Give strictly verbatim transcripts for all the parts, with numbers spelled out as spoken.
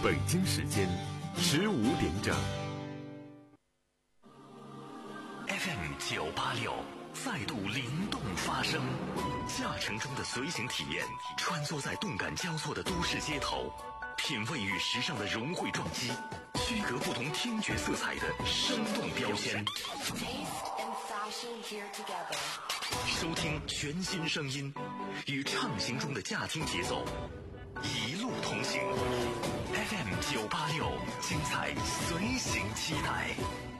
北京时间十五点整。 F M 九八六再度灵动发声，驾乘中的随行体验，穿梭在动感交错的都市街头，品味与时尚的融汇撞击，区隔不同听觉色彩的生动标签。收听全新声音，与畅行中的驾听节奏一路同行。F M 九八六，精彩随行期待。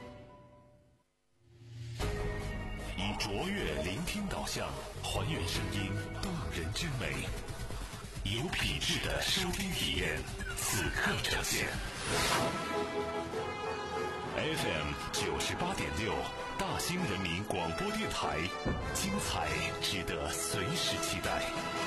以卓越聆听导向，还原声音动人之美，有品质的收听体验，此刻呈现。F M 九十八点六，大兴人民广播电台，精彩值得随时期待。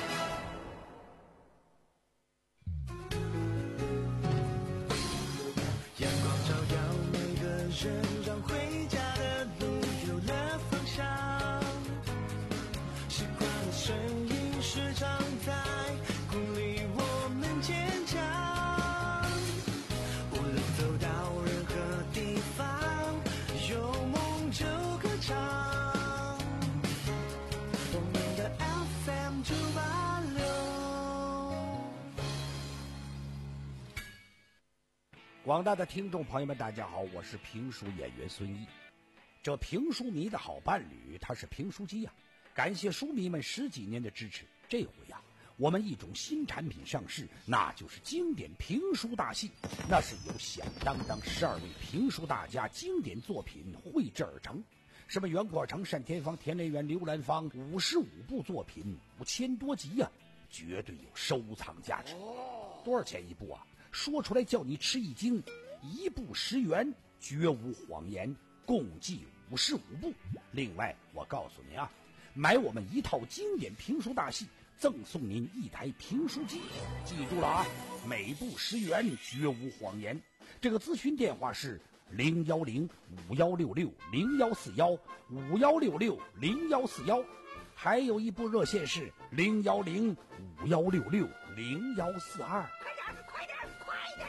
阳光照耀每个人，让回家的路有了方向。习惯的声音时常在鼓励我们坚强。无论走到任何地方，有梦就歌唱。我们的 F M 九八六。 广大的听众朋友们，大家好，我是评书演员孙一。这评书迷的好伴侣，他是评书机呀、啊。感谢书迷们十几年的支持，这回呀、啊，我们一种新产品上市，那就是经典评书大戏。那是由响当当十二位评书大家经典作品绘制而成，什么袁阔成、单田芳、田连元、刘兰芳，五十五部作品，五千多集呀、啊，绝对有收藏价值。多少钱一部啊？说出来叫你吃一惊，一部十元，绝无谎言，共计五十五部。另外我告诉您啊，买我们一套经典评书大戏，赠送您一台评书机。记住了啊，每部十元，绝无谎言。这个咨询电话是零幺零五幺六六零幺四幺五幺六六零幺四幺，还有一部热线是零幺零五幺六六零幺四二。 快点，快点！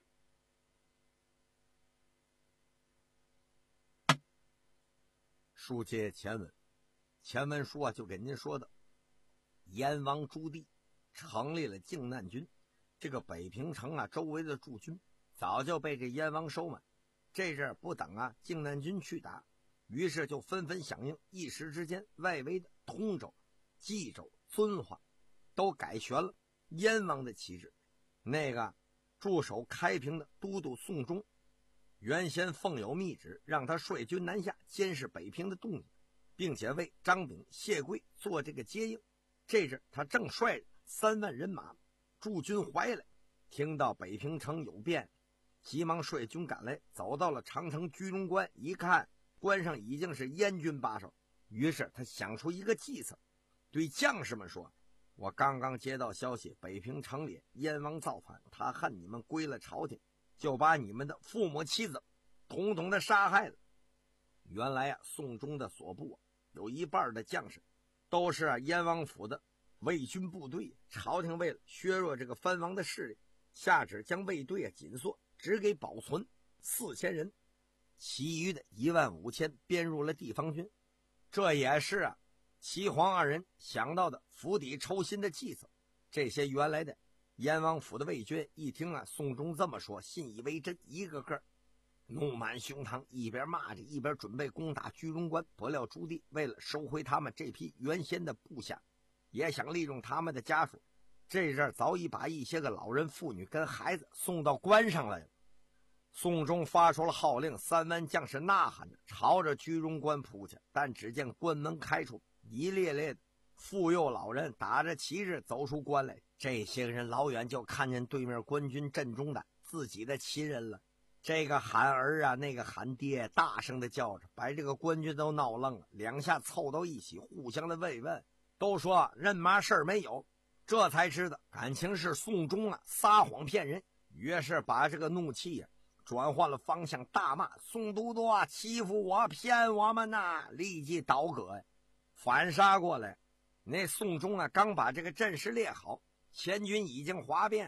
书接前文，前文书啊就给您说的，燕王朱棣成立了靖难军，这个北平城啊周围的驻军早就被这燕王收买，这阵不等啊靖难军去打，于是就纷纷响应，一时之间外围的通州、冀州、遵化都改选了燕王的旗帜。那个驻守开平的都督宋忠原先奉有密旨，让他率军南下监视北平的动静，并且为张炳、谢贵做这个接应。这阵他正率三万人马驻军怀来，听到北平城有变，急忙率军赶来，走到了长城居中关，一看关上已经是燕军把守，于是他想出一个计策，对将士们说，我刚刚接到消息，北平城里燕王造反，他恨你们归了朝廷，就把你们的父母妻子统统的杀害了。原来啊，宋忠的所部、啊、有一半的将士都是、啊、燕王府的卫军部队，朝廷为了削弱这个藩王的势力，下旨将卫队啊紧缩，只给保存四千人，其余的一万五千编入了地方军。这也是啊齐黄二人想到的釜底抽薪的计策。这些原来的燕王府的卫军一听啊宋忠这么说，信以为真，一个个怒满胸膛，一边骂着一边准备攻打居中关。不料朱棣为了收回他们这批原先的部下，也想利用他们的家属，这阵早已把一些个老人妇女跟孩子送到关上来了。宋忠发出了号令，三万将士呐喊着朝着居中关扑去，但只见关门开处，一列列的妇幼老人打着旗帜走出关来。这些人老远就看见对面官军阵中的自己的亲人了，这个喊儿啊，那个喊爹，大声的叫着，把这个官军都闹愣了，两下凑到一起，互相的慰问，都说认嘛事儿没有。这才知道感情是宋忠啊撒谎骗人，于是把这个怒气啊转换了方向，大骂宋都督啊欺负我骗我们呐、啊！立即倒戈呀，反杀过来。那宋忠啊刚把这个阵势列好，前军已经哗变，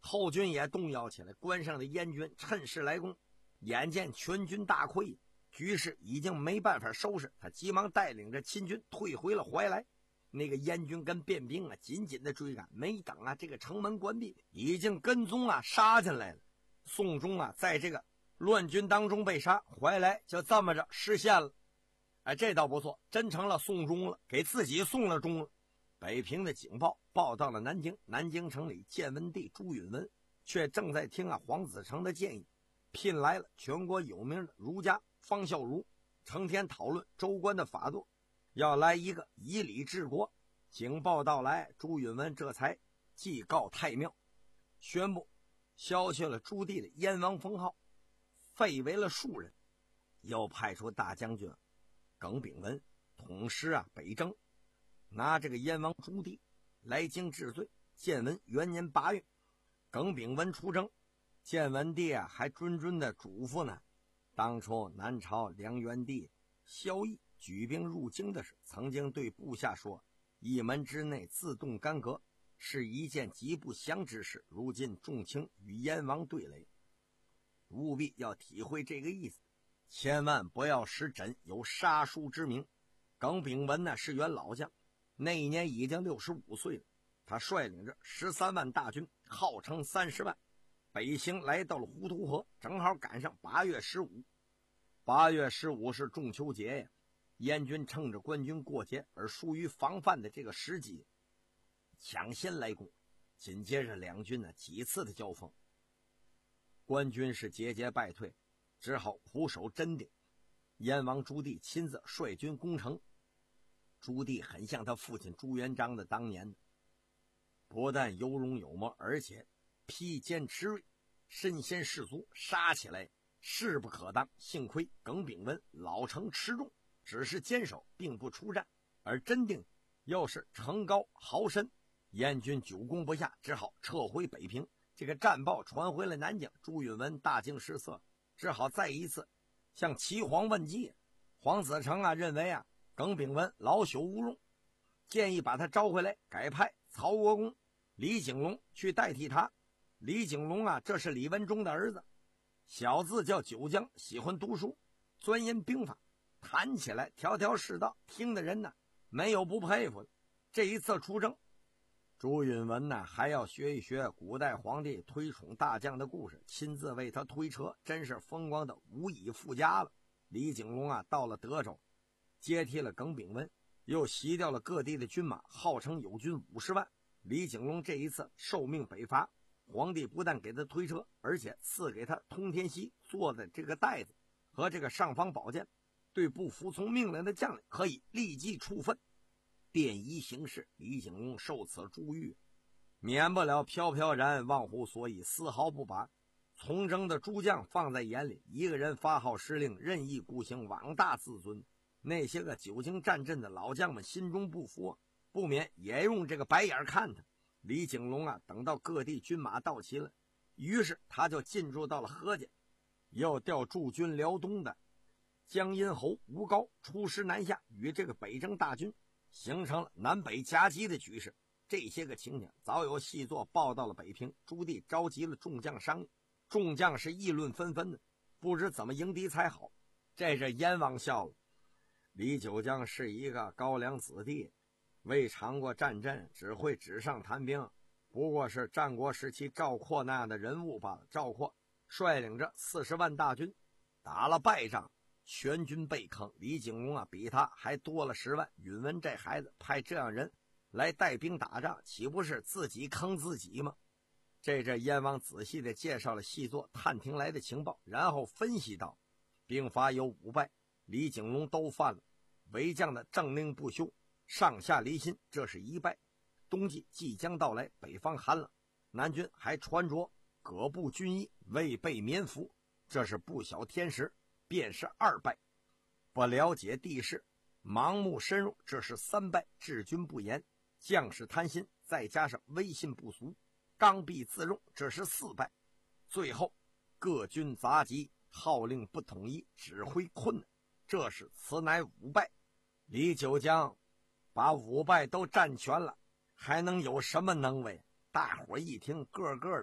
后军也动摇起来，关上的燕军趁势来攻。眼见全军大溃，局势已经没办法收拾，他急忙带领着秦军退回了怀来。那个燕军跟便兵啊紧紧的追赶，没等啊这个城门关闭，已经跟踪啊杀进来了。宋忠啊在这个乱军当中被杀，怀来就这么着实现了。哎，这倒不错，真成了送终了，给自己送了终了。北平的警报报到了南京，南京城里建文帝朱允文却正在听啊黄子成的建议，聘来了全国有名的儒家方孝孺，成天讨论州官的法度，要来一个以礼治国。警报到来，朱允文这才祭告太庙，宣布削去了朱棣的燕王封号，废为了庶人，又派出大将军耿炳文统师啊北征，拿这个燕王朱棣来京治罪。建文元年八月，耿炳文出征，建文帝啊还谆谆的嘱咐呢，当初南朝梁元帝萧绎举兵入京的时候，曾经对部下说，一门之内自动干戈是一件极不祥之事，如今众卿与燕王对垒，务必要体会这个意思，千万不要使朕有杀叔之名。耿炳文呢是员老将，那一年已经六十五岁了，他率领着十三万大军，号称三十万，北行来到了滹图河，正好赶上八月十五。八月十五是中秋节呀，燕军趁着官军过节而疏于防范的这个时机，抢先来攻。紧接着两军呢几次的交锋，官军是节节败退，只好苦守真定。燕王朱棣亲自率军攻城。朱棣很像他父亲朱元璋的当年的，不但有勇有谋，而且披坚持锐，身先士卒，杀起来势不可当。幸亏耿炳文老成持重，只是坚守，并不出战，而真定又是城高壕深，燕军久攻不下，只好撤回北平。这个战报传回了南京，朱允文大惊失色，只好再一次向齐皇问计。黄子成啊认为啊耿炳文老朽无用，建议把他招回来，改派曹国公李景龙去代替他。李景龙啊这是李文忠的儿子，小字叫九江，喜欢读书，钻研兵法，谈起来条条是道，听的人呢没有不佩服的。这一次出征，朱允文呢还要学一学古代皇帝推崇大将的故事，亲自为他推车，真是风光的无以复加了。李景龙啊到了德州，接替了耿炳文，又袭掉了各地的军马，号称有军五十万。李景龙这一次受命北伐，皇帝不但给他推车，而且赐给他通天锡做的这个袋子和这个尚方宝剑，对不服从命令的将领可以立即处分。便衣行事，李景龙受此珠玉，免不了飘飘然，忘乎所以，丝毫不把从征的诸将放在眼里，一个人发号施令，任意孤行，妄大自尊。那些个久经战阵的老将们心中不服，不免也用这个白眼看他。李景龙啊等到各地军马到齐了，于是他就进驻到了河间，又调驻军辽东的江阴侯吴高出师南下，与这个北征大军形成了南北夹击的局势。这些个情景早有细作报到了北平，朱棣召集了众将商议，众将是议论纷纷的，不知怎么迎敌才好。这是燕王笑了，李九江是一个高粱子弟，未尝过战阵，只会纸上谈兵，不过是战国时期赵括那样的人物罢了。赵括率领着四十万大军打了败仗，全军被坑。李景龙啊比他还多了十万，允文这孩子派这样人来带兵打仗，岂不是自己坑自己吗？这这燕王仔细地介绍了细作探听来的情报，然后分析道，兵法有五败，李景龙都犯了，为将的政令不修，上下离心，这是一败。冬季即将到来，北方寒冷，南军还穿着葛布军衣，未备棉服，这是不小天时，便是二败。不了解地势，盲目深入，这是三败。治军不严，将士贪心，再加上威信不俗，刚愎自用，这是四败。最后各军杂集，号令不统一，指挥困难，这是此乃五败。李九江把五败都占全了，还能有什么能为？大伙一听，个个的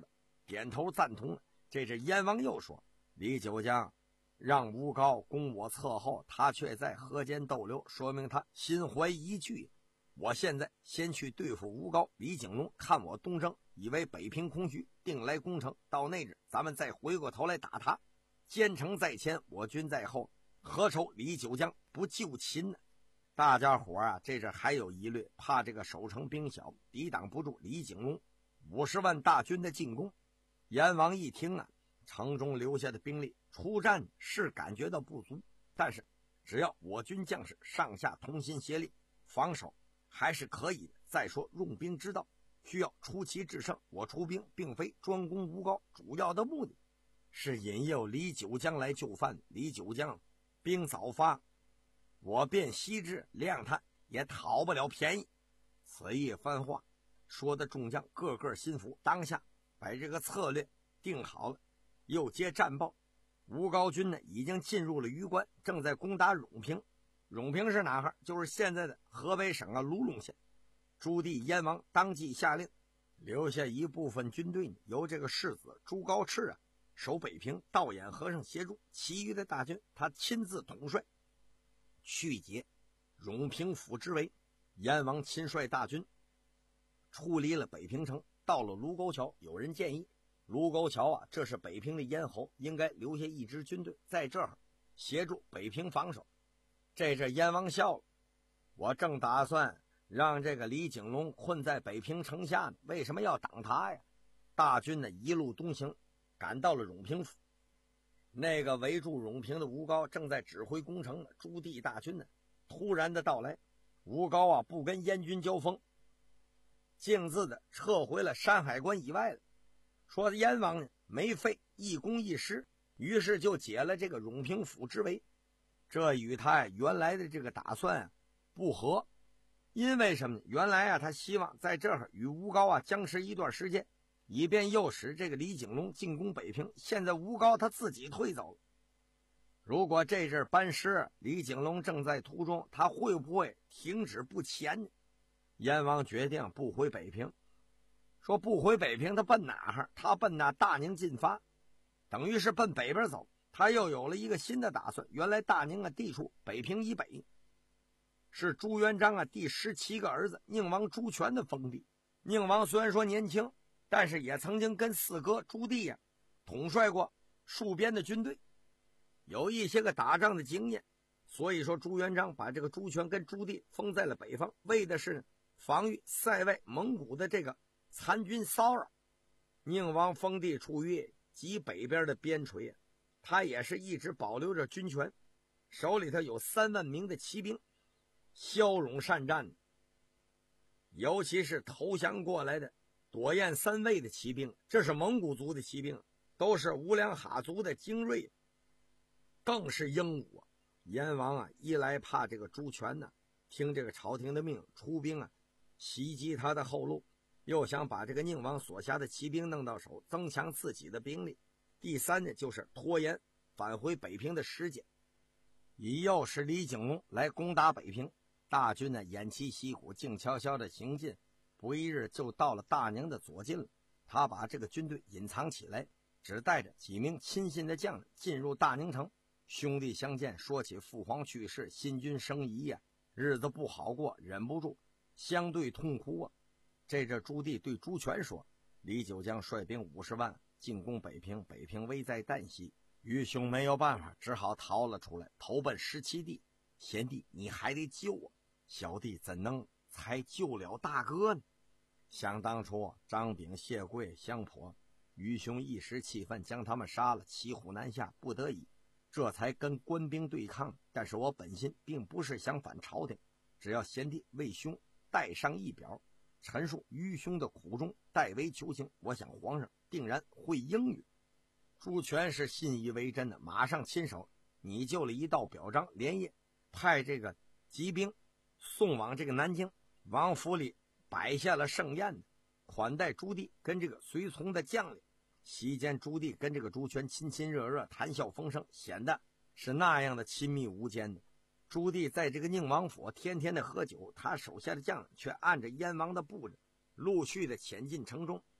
点头赞同。这是燕王又说：“李九江让吴高攻我侧后，他却在河间逗留，说明他心怀疑惧。我现在先去对付吴高、李景龙，看我东征，以为北平空虚，定来攻城。到那日，咱们再回过头来打他。坚城在前，我军在后，何愁李九江不救秦呢？”大家伙啊，这这还有疑虑，怕这个守城兵小，抵挡不住李景龙五十万大军的进攻。燕王一听啊，城中留下的兵力出战是感觉到不足，但是只要我军将士上下同心协力，防守还是可以的。再说用兵之道需要出奇制胜，我出兵并非专攻吴高，主要的目的是引诱李九江来就范。李九江兵早发，我便西至，谅他也讨不了便宜。此一番话说的众将个个心服，当下把这个策略定好了。又接战报，吴高军呢已经进入了榆关，正在攻打永平。永平是哪哈？就是现在的河北省啊卢龙县。朱棣燕王当即下令，留下一部分军队呢，由这个世子朱高炽啊守北平，道衍和尚协助，其余的大军他亲自统帅，去解永平府之围。燕王亲率大军出离了北平城，到了卢沟桥。有人建议，卢沟桥啊，这是北平的咽喉，应该留下一支军队在这儿协助北平防守。这这燕王笑了，我正打算让这个李景龙困在北平城下呢，为什么要挡他呀？大军呢一路东行，赶到了永平府。那个围住永平的吴高正在指挥攻城呢。朱棣大军呢突然的到来，吴高啊不跟燕军交锋，径自的撤回了山海关以外了。说燕王呢没费一攻一失，于是就解了这个永平府之围。这与他原来的这个打算啊不合，因为什么呢？原来啊他希望在这儿与吴高啊僵持一段时间，以便诱使这个李景龙进攻北平。现在吴高他自己退走了，如果这阵班师，李景龙正在途中，他会不会停止不前呢？燕王决定不回北平。说不回北平，他奔哪儿？他奔那大宁进发，等于是奔北边走。他又有了一个新的打算。原来大宁啊地处北平以北，是朱元璋啊第十七个儿子宁王朱权的封地。宁王虽然说年轻，但是也曾经跟四哥朱棣呀、啊、统帅过戍边的军队，有一些个打仗的经验。所以说朱元璋把这个朱权跟朱棣封在了北方，为的是防御塞外蒙古的这个残军骚扰。宁王封地处于极北边的边陲，他也是一直保留着军权，手里头有三万名的骑兵，骁勇善战，尤其是投降过来的朵雁三卫的骑兵，这是蒙古族的骑兵，都是乌梁哈族的精锐，更是英武啊。燕王啊一来怕这个朱权呢听这个朝廷的命出兵啊袭击他的后路，又想把这个宁王所辖的骑兵弄到手，增强自己的兵力。第三呢就是拖延返回北平的时间，以诱使李景龙来攻打北平。大军呢偃旗息鼓，静悄悄的行进，不一日就到了大宁的左近了。他把这个军队隐藏起来，只带着几名亲信的将领进入大宁城。兄弟相见，说起父皇去世，新君生疑呀、啊，日子不好过，忍不住相对痛哭啊。这这朱棣对朱权说：“李九江率兵五十万进攻北平，北平危在旦夕，愚兄没有办法，只好逃了出来，投奔十七弟。贤弟，你还得救我，小弟怎能才救了大哥呢？”想当初张炳、谢贵、相婆，愚兄一时气愤，将他们杀了，骑虎难下，不得已这才跟官兵对抗。但是我本心并不是想反朝廷，只要贤弟为兄带上一表，陈述愚兄的苦衷，代为求情，我想皇上定然会应允。朱权是信以为真的，马上亲手拟就了一道表彰，连夜派这个骑兵送往这个南京。王府里摆下了盛宴，款待朱棣跟这个随从的将领。席间朱棣跟这个朱权亲亲热热，谈笑风生，显得是那样的亲密无间的。朱棣在这个宁王府天天的喝酒，他手下的将领却按着燕王的布置陆续的潜进城中。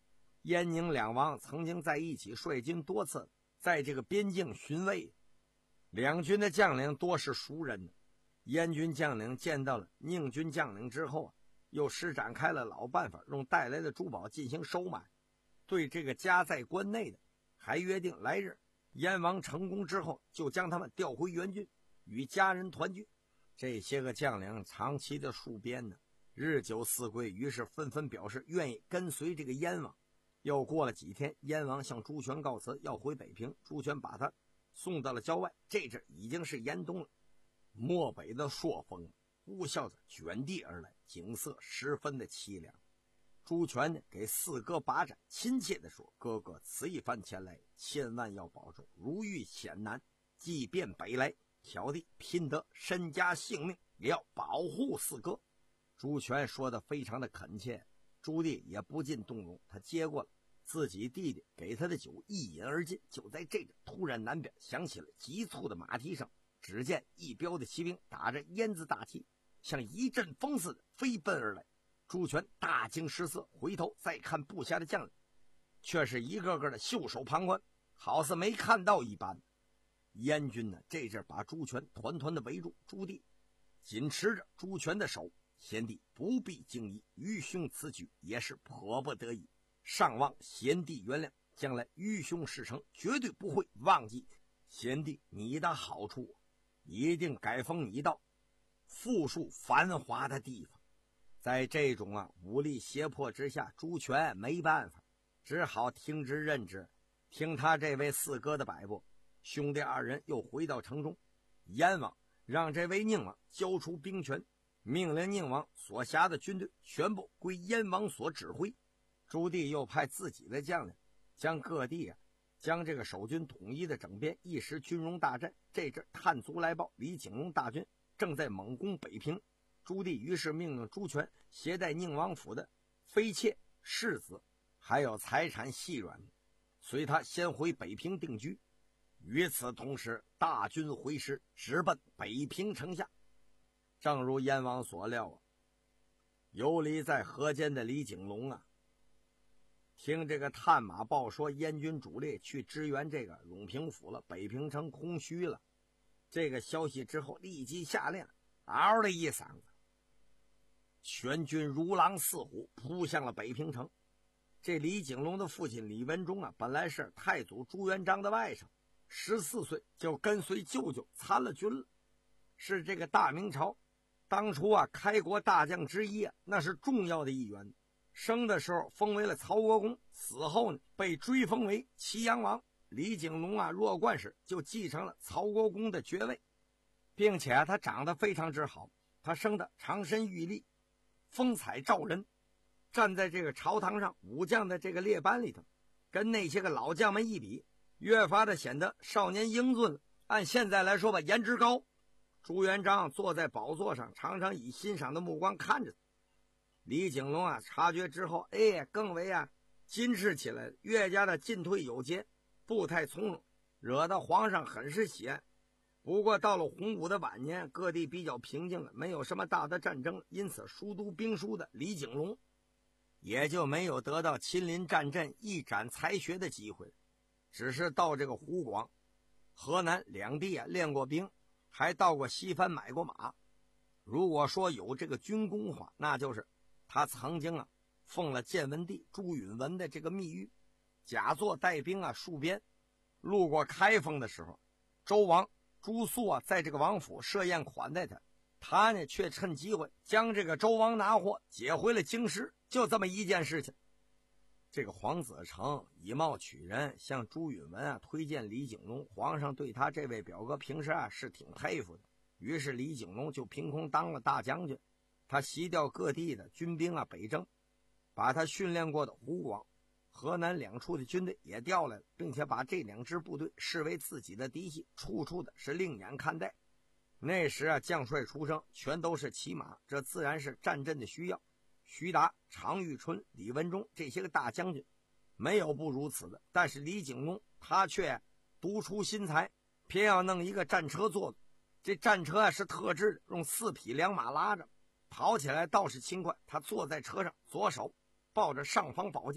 燕宁两王曾经在一起率军多次，在这个边境巡卫，两军的将领多是熟人。燕军将领见到了宁军将领之后啊，又施展开了老办法，用带来的珠宝进行收买。对这个家在关内的，还约定来日燕王成功之后，就将他们调回原军，与家人团聚。这些个将领长期的戍边呢，日久思归，于是纷纷表示愿意跟随这个燕王。又过了几天，燕王向朱权告辞，要回北平。朱权把他送到了郊外。这阵已经是严冬了，漠北的朔风呼啸着卷地而来，景色十分的凄凉。朱权呢，给四哥把盏，亲切地说：“哥哥此一番前来，千万要保重，如遇险难，即便北来，小弟拼得身家性命，也要保护四哥。”朱权说的非常的恳切，朱棣也不禁动容，他接过了自己弟弟给他的酒，一饮而尽。就在这个突然南边响起了急促的马蹄声，只见一彪的骑兵打着燕子大旗，像一阵风似的飞奔而来。朱权大惊失色，回头再看部下的将领，却是一个个的袖手旁观，好似没看到一般。燕军呢，这阵把朱权团团的围住，朱棣紧持着朱权的手：“贤弟不必惊疑，愚兄此举也是迫不得已，尚望贤弟原谅，将来愚兄事成，绝对不会忘记贤弟你的好处，一定改封你到富庶繁华的地方。”在这种啊武力胁迫之下，朱权没办法，只好听之任之，听他这位四哥的摆布。兄弟二人又回到城中，燕王让这位宁王交出兵权，命令宁王所辖的军队全部归燕王所指挥。朱棣又派自己的将领将各地啊将这个守军统一的整编，一时军容大振。这阵探卒来报，李景龙大军正在猛攻北平。朱棣于是命令朱权携带宁王府的妃妾、世子，还有财产细软，随他先回北平定居。与此同时，大军回师，直奔北平城下。正如燕王所料啊，游离在河间的李景龙啊，听这个探马报说燕军主力去支援这个永平府了，北平城空虚了。这个消息之后，立即下令，嗷的一嗓子，全军如狼似虎扑向了北平城。这李景龙的父亲李文忠啊，本来是太祖朱元璋的外甥，十四岁就跟随舅舅参了军了，是这个大明朝当初啊开国大将之一啊，那是重要的一员。生的时候封为了曹国公，死后呢被追封为祁阳王。李景龙啊弱冠时就继承了曹国公的爵位，并且他长得非常之好，他生得长身玉立，风采照人，站在这个朝堂上武将的这个列班里头，跟那些个老将们一比，越发的显得少年英俊。按现在来说吧，颜值高。朱元璋坐在宝座上，常常以欣赏的目光看着他。李景龙啊察觉之后，哎，更为啊矜持起来，越加的进退有节，步态从容，惹得皇上很是喜爱。不过到了洪武的晚年，各地比较平静了，没有什么大的战争，因此熟读兵书的李景龙也就没有得到亲临战阵一展才学的机会，只是到这个湖广、河南两地啊练过兵，还到过西番买过马。如果说有这个军功话，那就是他曾经啊奉了建文帝朱允文的这个密谕，假作带兵啊戍边。路过开封的时候，周王朱肃啊在这个王府设宴款待他，他呢却趁机会将这个周王拿货解回了京师，就这么一件事情。这个黄子成以貌取人，向朱允文啊推荐李景龙，皇上对他这位表哥平时啊是挺佩服的，于是李景龙就凭空当了大将军。他袭调各地的军兵啊北征，把他训练过的湖广、河南两处的军队也调来了，并且把这两支部队视为自己的嫡系，处处的是另眼看待。那时啊将帅出生全都是骑马，这自然是战阵的需要。徐达、常遇春、李文忠这些个大将军没有不如此的，但是李景龙他却独出心裁，偏要弄一个战车做的。这战车啊是特制的，用四匹良马拉着，跑起来倒是轻快。他坐在车上，左手抱着尚方宝剑，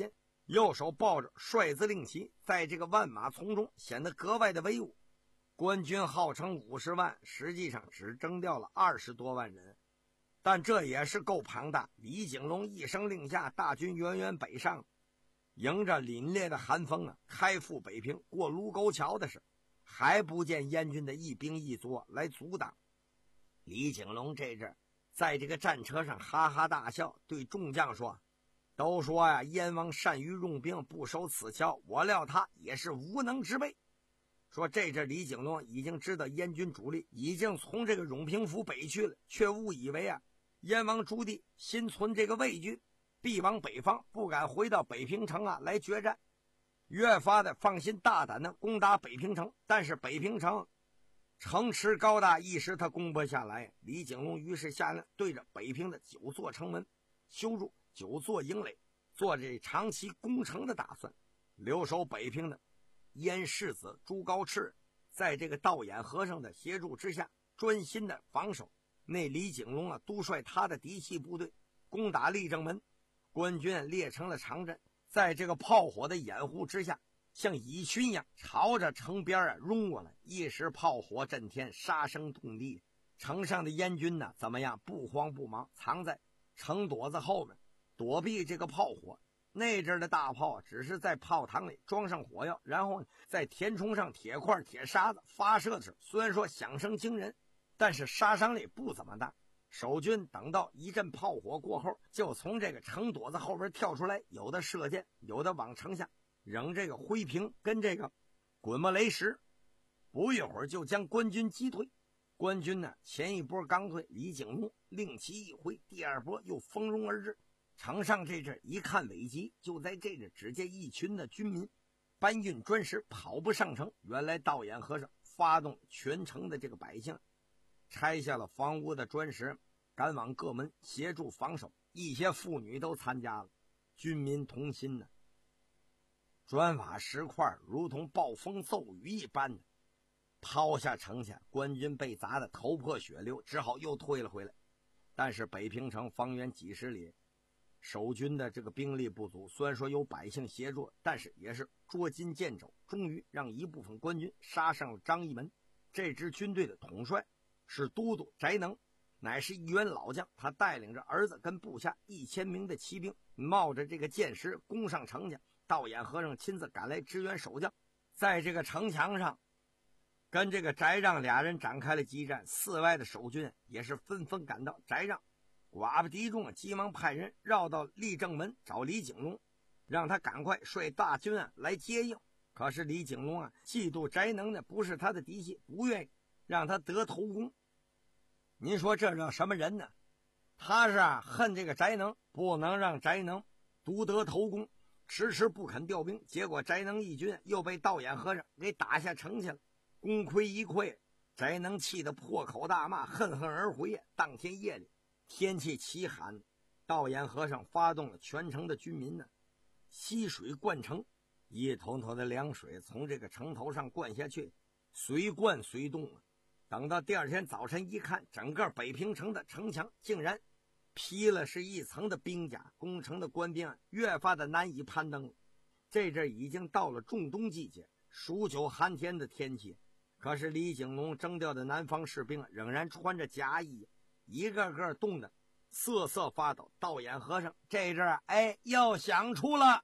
右手抱着帅字令旗，在这个万马丛中显得格外的威武。官军号称五十万，实际上只征调了二十多万人，但这也是够庞大。李景龙一声令下，大军远远北上，迎着凛冽的寒风啊，开赴北平。过卢沟桥的时候，还不见燕军的一兵一卒来阻挡。李景龙这阵在这个战车上哈哈大笑，对众将说：“都说呀、啊，燕王善于用兵，不守此桥，我料他也是无能之辈。”说这阵李景龙已经知道燕军主力已经从这个永平府北去了，却误以为啊，燕王朱棣心存这个畏惧，必往北方，不敢回到北平城啊来决战，越发的放心大胆的攻打北平城。但是北平城城池高大，一时他攻不下来。李景龙于是下令对着北平的九座城门修筑九座营垒，做这长期攻城的打算。留守北平的燕世子朱高炽在这个道衍和尚的协助之下，专心的防守。那李景龙啊，督率他的嫡系部队攻打立正门，官军列成了长阵，在这个炮火的掩护之下，像蚁群一样朝着城边啊冲过来。一时炮火震天，杀声动地。城上的燕军呢，怎么样？不慌不忙，藏在城垛子后面，躲避这个炮火。那阵的大炮只是在炮膛里装上火药，然后在填充上铁块铁沙子，发射的时候虽然说响声惊人，但是杀伤力不怎么大。守军等到一阵炮火过后，就从这个城垛子后边跳出来，有的射箭，有的往城下扔这个灰瓶跟这个滚木雷石，不一会儿就将官军击退。官军呢，前一波刚退，李景龙令旗一挥，第二波又蜂拥而至。城上这阵一看危急，就在这阵只见一群的军民搬运砖石跑不上城。原来道衍和尚发动全城的这个百姓拆下了房屋的砖石，赶往各门协助防守。一些妇女都参加了，军民同心呢，砖瓦石块如同暴风骤雨一般的抛下城下，官军被砸得头破血流，只好又退了回来。但是北平城方圆几十里，守军的这个兵力不足，虽然说有百姓协助，但是也是捉襟见肘，终于让一部分官军杀上了张义门。这支军队的统帅是都督翟能，乃是一员老将，他带领着儿子跟部下一千名的骑兵，冒着这个箭石攻上城去。道衍和尚亲自赶来支援守将，在这个城墙上跟这个翟让俩人展开了激战。寺外的守军也是纷纷赶到，翟让寡不敌众，急忙派人绕到立正门找李景龙，让他赶快率大军啊来接应。可是李景龙啊嫉妒翟能呢不是他的嫡系，不愿意让他得头功。您说这叫什么人呢？他是啊恨这个翟能，不能让翟能独得头功，迟迟不肯调兵。结果翟能义军又被道衍和尚给打下城去了，功亏一篑。翟能气得破口大骂，恨恨而回。当天夜里天气奇寒，道衍和尚发动了全城的军民呢，溪水灌城，一桶桶的凉水从这个城头上灌下去，随灌随动啊。等到第二天早晨一看，整个北平城的城墙竟然披了是一层的兵甲，攻城的官兵啊越发的难以攀登。这阵已经到了仲冬季节，数九寒天的天气，可是李景龙征调的南方士兵仍然穿着甲衣，一个个冻得瑟瑟发抖。道衍和尚这阵儿哎又想出了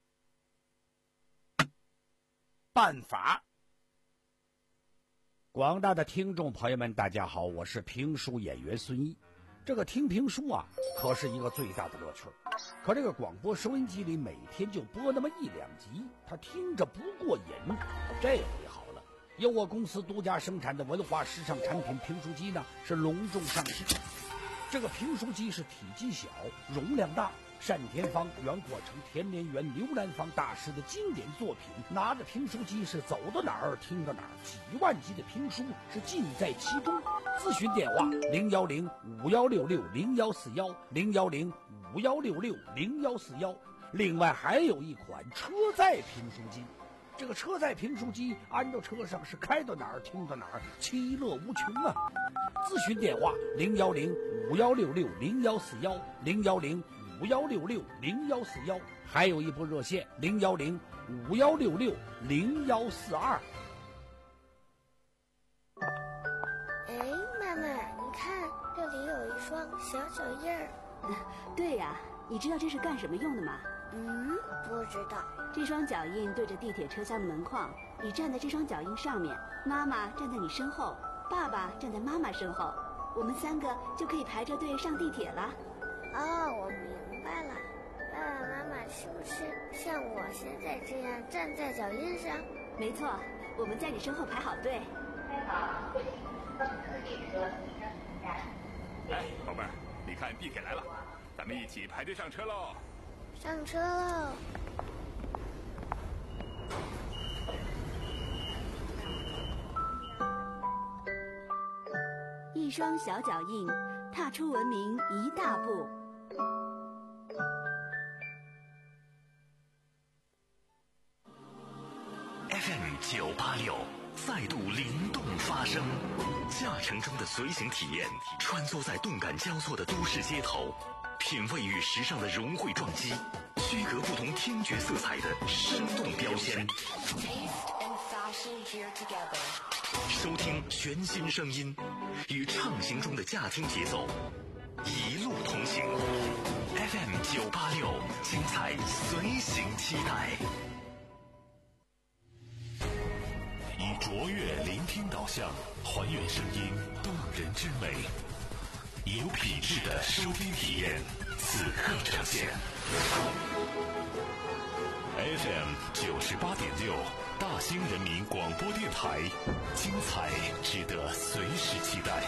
办法。 广大的听众朋友们大家好，我是评书演员孙一。这个听评书啊可是一个最大的乐趣，可这个广播收音机里每天就播那么一两集，他听着不过瘾。这回好了，由我公司独家生产的文化时尚产品评书机呢是隆重上市。这个评书机是体积小，容量大，单田芳、袁国成、田连元、刘兰芳大师的经典作品，拿着评书机是走到哪儿听到哪儿，几万集的评书是尽在其中。咨询电话零幺零五幺六六零幺四幺零幺零五幺六六零幺四幺。另外还有一款车载评书机，这个车载评书机安到车上是开到哪儿听到哪儿，其乐无穷啊！咨询电话零幺零五幺六六零幺四幺零幺零五幺六六零幺四幺，还有一部热线零幺零五幺六六零幺四二。 哎，妈妈，你看这里有一双小脚印儿。 对呀、啊，你知道这是干什么用的吗？ 嗯，不知道。 这双脚印对着地铁车厢的门框，你站在这双脚印上面，妈妈站在你身后，爸爸站在妈妈身后，我们三个就可以排着队上地铁了。 哦，我明白了。爸爸妈妈是不是像我现在这样站在脚印上？ 没错，我们在你身后排好队。 哎，宝贝儿，你看地铁来了，咱们一起排队上车喽！ 上车喽！ 一双小脚印，踏出文明一大步。 F M 九八六再度灵动发声，驾乘中的随行体验，穿梭在动感交错的都市街头，品味与时尚的融汇撞击，区隔不同听觉色彩的生动标签。收听全新声音，与畅行中的驾听节奏，一路同行。F M 九八六，精彩随行期待。 以卓越聆听导向，还原声音动人之美，有品质的收听体验，此刻呈现。F M 九十八点六，大兴人民广播电台，精彩值得随时期待。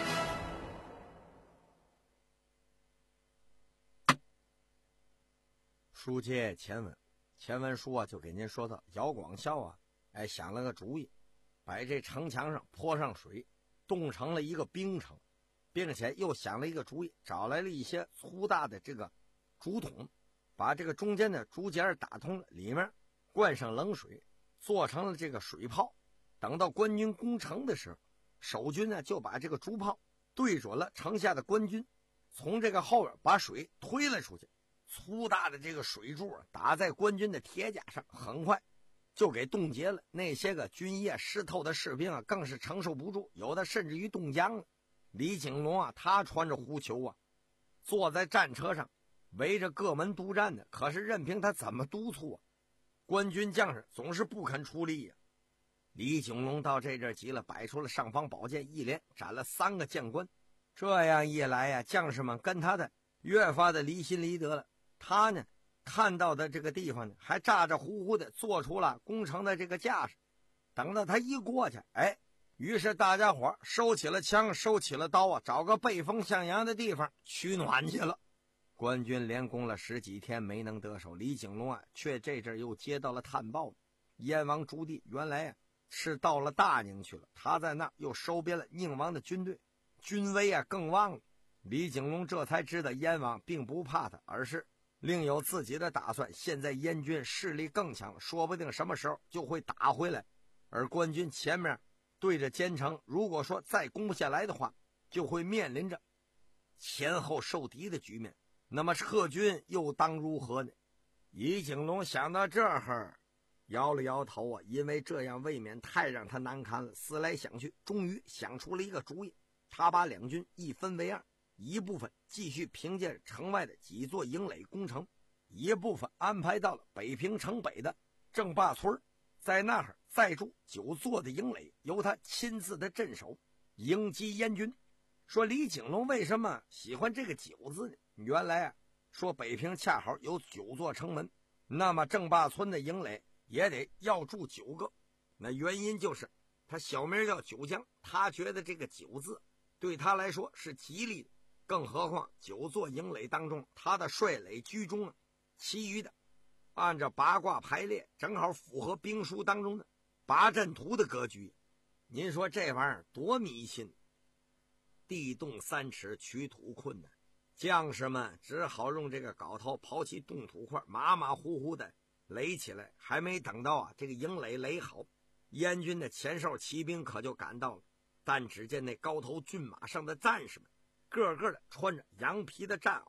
书接前文，前文书啊就给您说到姚广孝啊，哎想了个主意，把这城墙上泼上水，冻成了一个冰城，并且又想了一个主意，找来了一些粗大的这个竹筒，把这个中间的竹节打通了，里面灌上冷水，做成了这个水炮。等到官军攻城的时候，守军呢就把这个竹炮对准了城下的官军，从这个后边把水推了出去。粗大的这个水柱啊，打在官军的铁甲上，很快就给冻结了。那些个军液湿透的士兵啊，更是承受不住，有的甚至于冻僵了。李景龙啊，他穿着狐裘啊，坐在战车上，围着各门督战的。可是任凭他怎么督促啊，官军将士总是不肯出力呀、啊。李景龙到这阵急了，摆出了尚方宝剑，一连斩了三个将官。这样一来呀、啊，将士们跟他的越发的离心离德了。他呢，看到的这个地方呢，还咋咋呼呼的做出了攻城的这个架势。等到他一过去，哎，于是大家伙收起了枪，收起了刀啊，找个背风向阳的地方取暖去了。官军连攻了十几天没能得手，李景龙啊，却这阵又接到了探报，燕王朱棣原来啊是到了大宁去了，他在那又收编了宁王的军队，军威啊更旺了。李景龙这才知道燕王并不怕他，而是另有自己的打算。现在燕军势力更强了，说不定什么时候就会打回来。而官军前面对着坚城，如果说再攻不下来的话，就会面临着前后受敌的局面。那么撤军又当如何呢？李景龙想到这儿，摇了摇头啊，因为这样未免太让他难堪了。思来想去，终于想出了一个主意。他把两军一分为二，一部分继续凭借城外的几座营垒攻城，一部分安排到了北平城北的郑坝村，在那儿再筑九座的营垒，由他亲自的镇守，迎击燕军。说李景龙为什么喜欢这个九字呢？原来啊，说北平恰好有九座城门，那么郑坝村的营垒也得要筑九个。那原因就是他小名叫九江，他觉得这个九字对他来说是吉利的。更何况九座营垒当中，他的帅垒居中啊，其余的按照八卦排列，正好符合兵书当中的八阵图的格局。您说这玩意儿多迷信！地动三尺，取土困难，将士们只好用这个镐头刨起冻土块，马马虎虎的垒起来。还没等到啊这个营垒垒好，燕军的前哨骑兵可就赶到了。但只见那高头骏马上的战士们，个个的穿着羊皮的战袄，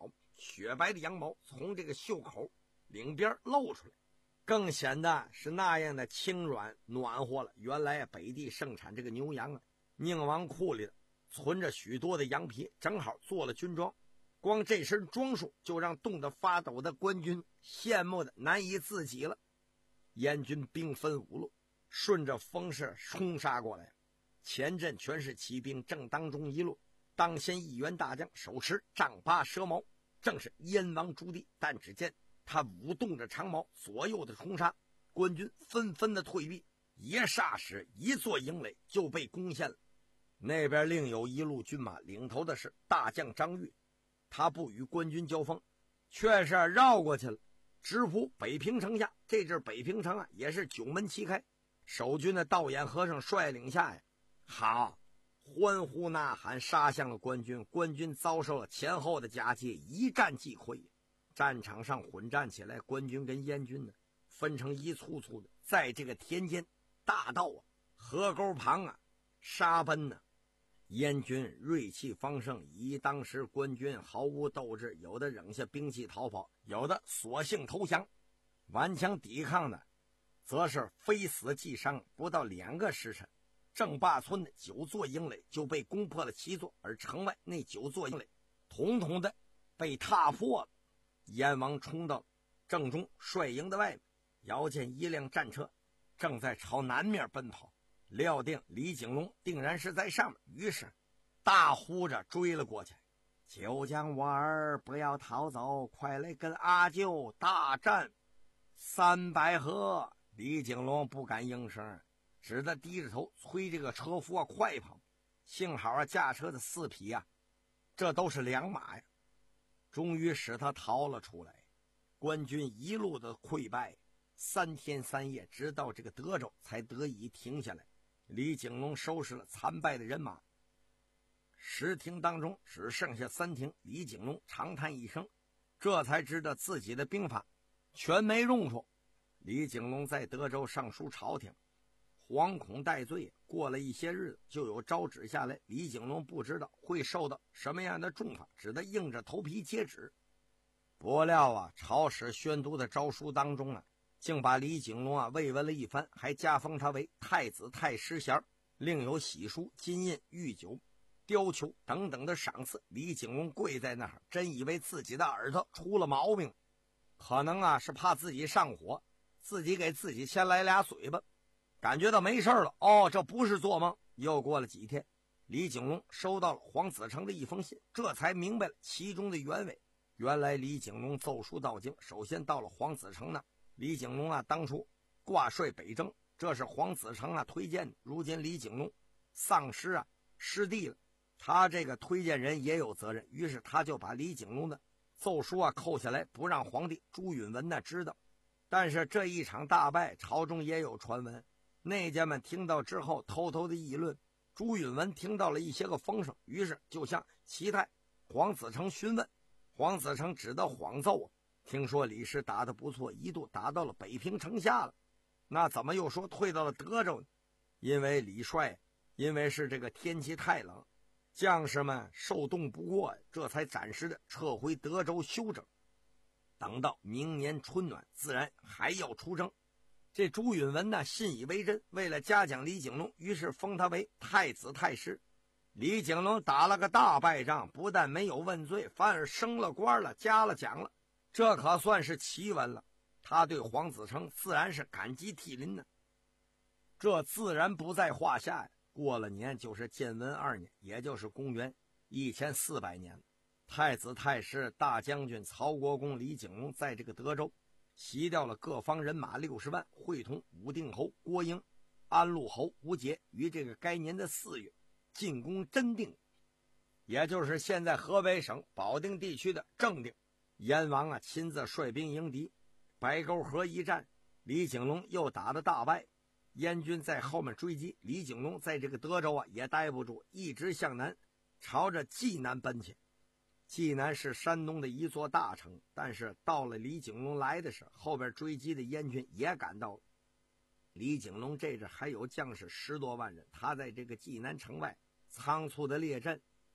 雪白的羊毛从这个袖口领边露出来，更显得是那样的轻软暖和了。原来北地盛产这个牛羊啊，宁王库里的存着许多的羊皮，正好做了军装。光这身装束就让冻得发抖的官军羡慕的难以自己了。燕军兵分五路，顺着风势冲杀过来，前阵全是骑兵，正当中一路，当先一员大将手持丈八蛇矛，正是燕王朱棣。但只见他舞动着长矛，左右的冲杀，官军纷纷的退避，一霎时一座营垒就被攻陷了。那边另有一路军马，领头的是大将张玉，他不与官军交锋，却是绕过去了，直扑北平城下。这阵北平城啊，也是九门齐开，守军的道眼和尚率领下呀，好欢呼呐喊，杀向了官军。官军遭受了前后的夹击，一战即溃。战场上混战起来，官军跟燕军呢分成一簇簇的，在这个田间大道啊、河沟旁啊杀奔呢。燕军锐气方盛，以当时官军毫无斗志，有的扔下兵器逃跑，有的索性投降。顽强抵抗的则是非死即伤。不到两个时辰，郑坝村的九座营垒就被攻破了七座，而城外那九座营垒统统的被踏破了。燕王冲到正中帅营的外面，遥见一辆战车正在朝南面奔跑，料定李景龙定然是在上面，于是大呼着追了过去：九将我儿不要逃走，快来跟阿舅大战三百合。李景龙不敢应声，只得低着头催这个车夫啊快跑。幸好啊驾车的四匹啊，这都是良马呀，终于使他逃了出来。官军一路的溃败，三天三夜，直到这个德州才得以停下来。李景龙收拾了残败的人马，十亭当中只剩下三亭。李景龙长叹一声，这才知道自己的兵法全没用处。李景龙在德州上书朝廷，惶恐戴罪。过了一些日子，就有诏旨下来，李景龙不知道会受到什么样的重罚，只得硬着头皮接旨。不料啊，朝使宣读的诏书当中啊，竟把李景龙啊慰问了一番，还加封他为太子太师衔，另有喜书、金印、御酒、貂裘等等的赏赐。李景龙跪在那儿，真以为自己的耳朵出了毛病，可能啊是怕自己上火，自己给自己先来俩嘴巴，感觉到没事了。哦，这不是做梦。又过了几天，李景龙收到了黄子成的一封信，这才明白了其中的原委。原来李景龙奏书到京，首先到了黄子成那。李景龙啊当初挂帅北征，这是黄子成啊推荐的。如今李景龙丧失啊失地了，他这个推荐人也有责任，于是他就把李景龙的奏书啊扣下来，不让皇帝朱允文呢知道。但是这一场大败，朝中也有传闻，内监们听到之后偷偷的议论。朱允文听到了一些个风声，于是就向齐泰黄子成询问。黄子成只得谎奏啊，听说李师打得不错，一度打到了北平城下了，那怎么又说退到了德州呢？因为李帅因为是这个天气太冷，将士们受冻不过，这才暂时的撤回德州休整，等到明年春暖，自然还要出征。这朱允文呢信以为真，为了嘉奖李景龙，于是封他为太子太师。李景龙打了个大败仗，不但没有问罪，反而升了官了，加了奖了，这可算是奇闻了。他对黄子成自然是感激涕零呢，这自然不在话下呀。过了年就是建文二年，也就是公元一千四百年，太子太师大将军曹国公李景龙在这个德州袭掉了各方人马六十万，会同武定侯郭英、安陆侯吴杰，于这个该年的四月进攻真定，也就是现在河北省保定地区的正定。燕王啊亲自率兵迎敌，白沟河一战，李景龙又打得大败，燕军在后面追击，李景龙在这个德州啊也待不住，一直向南朝着济南奔去。济南是山东的一座大城，但是到了李景龙来的时候，后边追击的燕军也赶到了。李景龙这阵还有将士十多万人，他在这个济南城外仓促的列阵，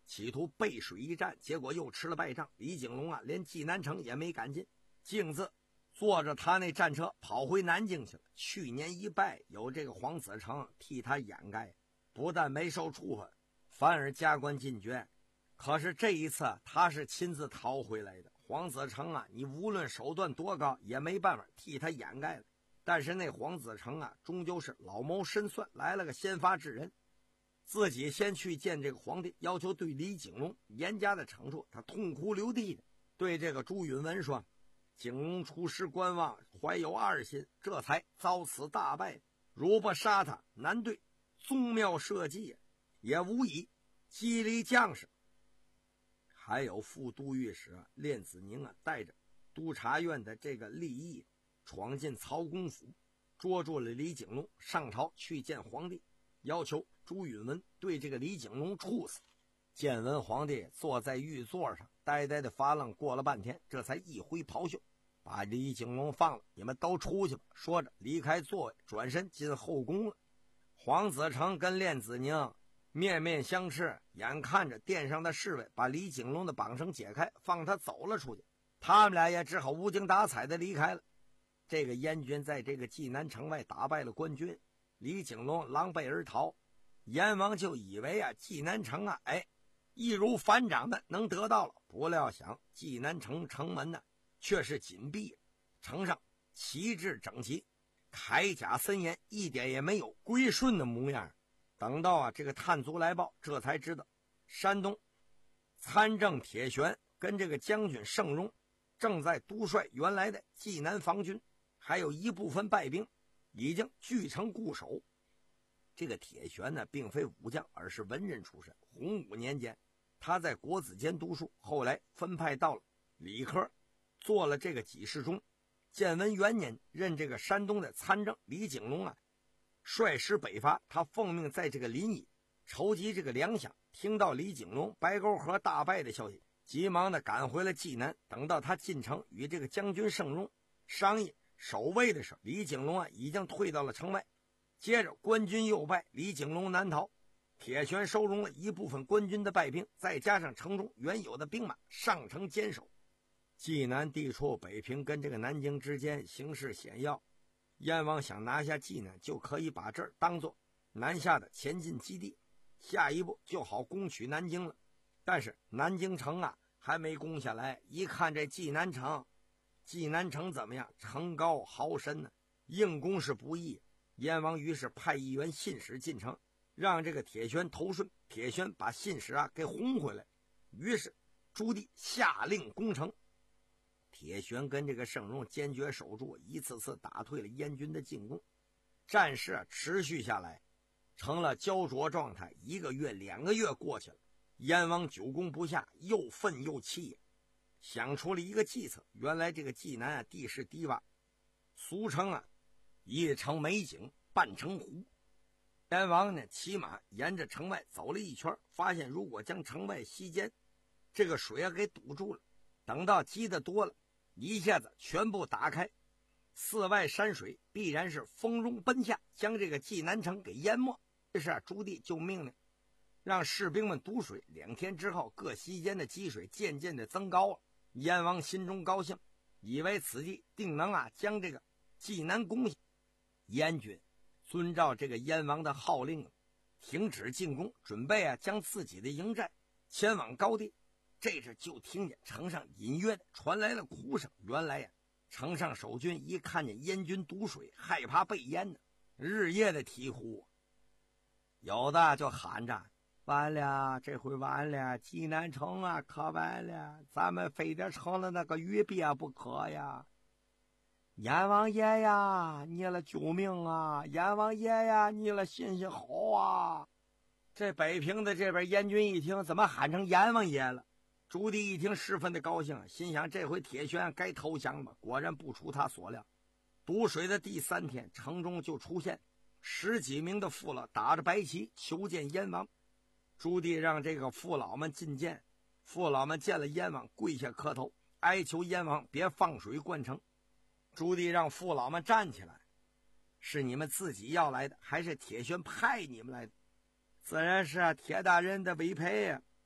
企图背水一战，结果又吃了败仗。李景龙啊，连济南城也没赶进，径自坐着他那战车跑回南京去了。去年一败，有这个黄子成替他掩盖，不但没受处分，反而加官进爵。可是这一次他是亲自逃回来的。黄子成啊，你无论手段多高，也没办法替他掩盖了。但是那黄子成啊，终究是老谋深算，来了个先发制人，自己先去见这个皇帝，要求对李景龙严加的惩处。他痛哭流涕的对这个朱允文说：“景龙出师观望，怀有二心，这才遭此大败。如不杀他，难对宗庙社稷，也无以激励将士。”还有副都御史啊练子宁啊，带着督察院的这个利益，闯进曹公府，捉住了李景龙，上朝去见皇帝，要求朱允文对这个李景龙处死。建文皇帝坐在御座上，呆呆的发愣，过了半天，这才一挥袍袖，把李景龙放了，你们都出去吧。说着离开座位，转身进后宫了。黄子成跟练子宁面面相视，眼看着殿上的侍卫把李景龙的绑绳解开，放他走了出去，他们俩也只好无精打采的离开了。这个燕军在这个济南城外打败了官军，李景龙狼狈而逃。燕王就以为啊，济南城啊，哎，易如反掌的能得到了，不料想济南城城门呢却是紧闭，城上旗帜整齐，铠甲森严，一点也没有归顺的模样。等到啊这个探卒来报，这才知道山东参政铁旋跟这个将军盛荣正在督率原来的济南防军，还有一部分败兵已经据城固守。这个铁旋呢并非武将，而是文人出身。洪武年间他在国子监读书，后来分派到了理科，做了这个给事中。建文元年任这个山东的参政，李景龙啊率师北伐，他奉命在这个临沂筹集这个粮饷。听到李景龙白沟河大败的消息，急忙的赶回了济南。等到他进城与这个将军盛荣商议守卫的时候，李景龙啊已经退到了城外。接着官军又败，李景龙南逃，铁旋收容了一部分官军的败兵，再加上城中原有的兵马，上城坚守。济南地处北平跟这个南京之间，形势险要，燕王想拿下济南，就可以把这儿当作南下的前进基地，下一步就好攻取南京了。但是南京城啊还没攻下来，一看这济南城，济南城怎么样？城高壕深呢，硬攻是不易。燕王于是派一员信使进城，让这个铁旋投顺。铁旋把信使啊给轰回来，于是朱棣下令攻城。铁旋跟这个盛荣坚决守住，一次次打退了燕军的进攻。战事啊持续下来，成了焦灼状态。一个月两个月过去了，燕王久攻不下，又愤又气，想出了一个计策。原来这个济南啊地势低洼，俗称啊一城美景半城湖。燕王呢骑马沿着城外走了一圈，发现如果将城外西间这个水啊给堵住了，等到积得多了，一下子全部打开，四外山水必然是蜂拥奔下，将这个济南城给淹没。于是啊朱棣就命令让士兵们堵水。两天之后，各溪间的积水渐渐的增高了。燕王心中高兴，以为此计定能啊将这个济南攻下。燕军遵照这个燕王的号令，停止进攻，准备啊将自己的营寨前往高地。这时就听见城上隐约的传来了哭声。原来呀、啊，城上守军一看见燕军堵水，害怕被淹呢，日夜的啼哭。有的就喊着：“完了，这回完了，济南城啊，可完了，咱们非得成了那个鱼鳖不可呀！阎王爷呀，你了救命啊！阎王爷呀，你了信心好啊！”这北平的这边燕军一听，怎么喊成阎王爷了？朱棣一听十分的高兴，心想这回铁旋该投降吧。果然不出他所料，堵水的第三天，城中就出现十几名的父老打着白旗求见燕王。朱棣让这个父老们觐见，父老们见了燕王，跪下磕头，哀求燕王别放水灌城。朱棣让父老们站起来：“是你们自己要来的，还是铁旋派你们来的？”自然是啊，铁大人的委派呀。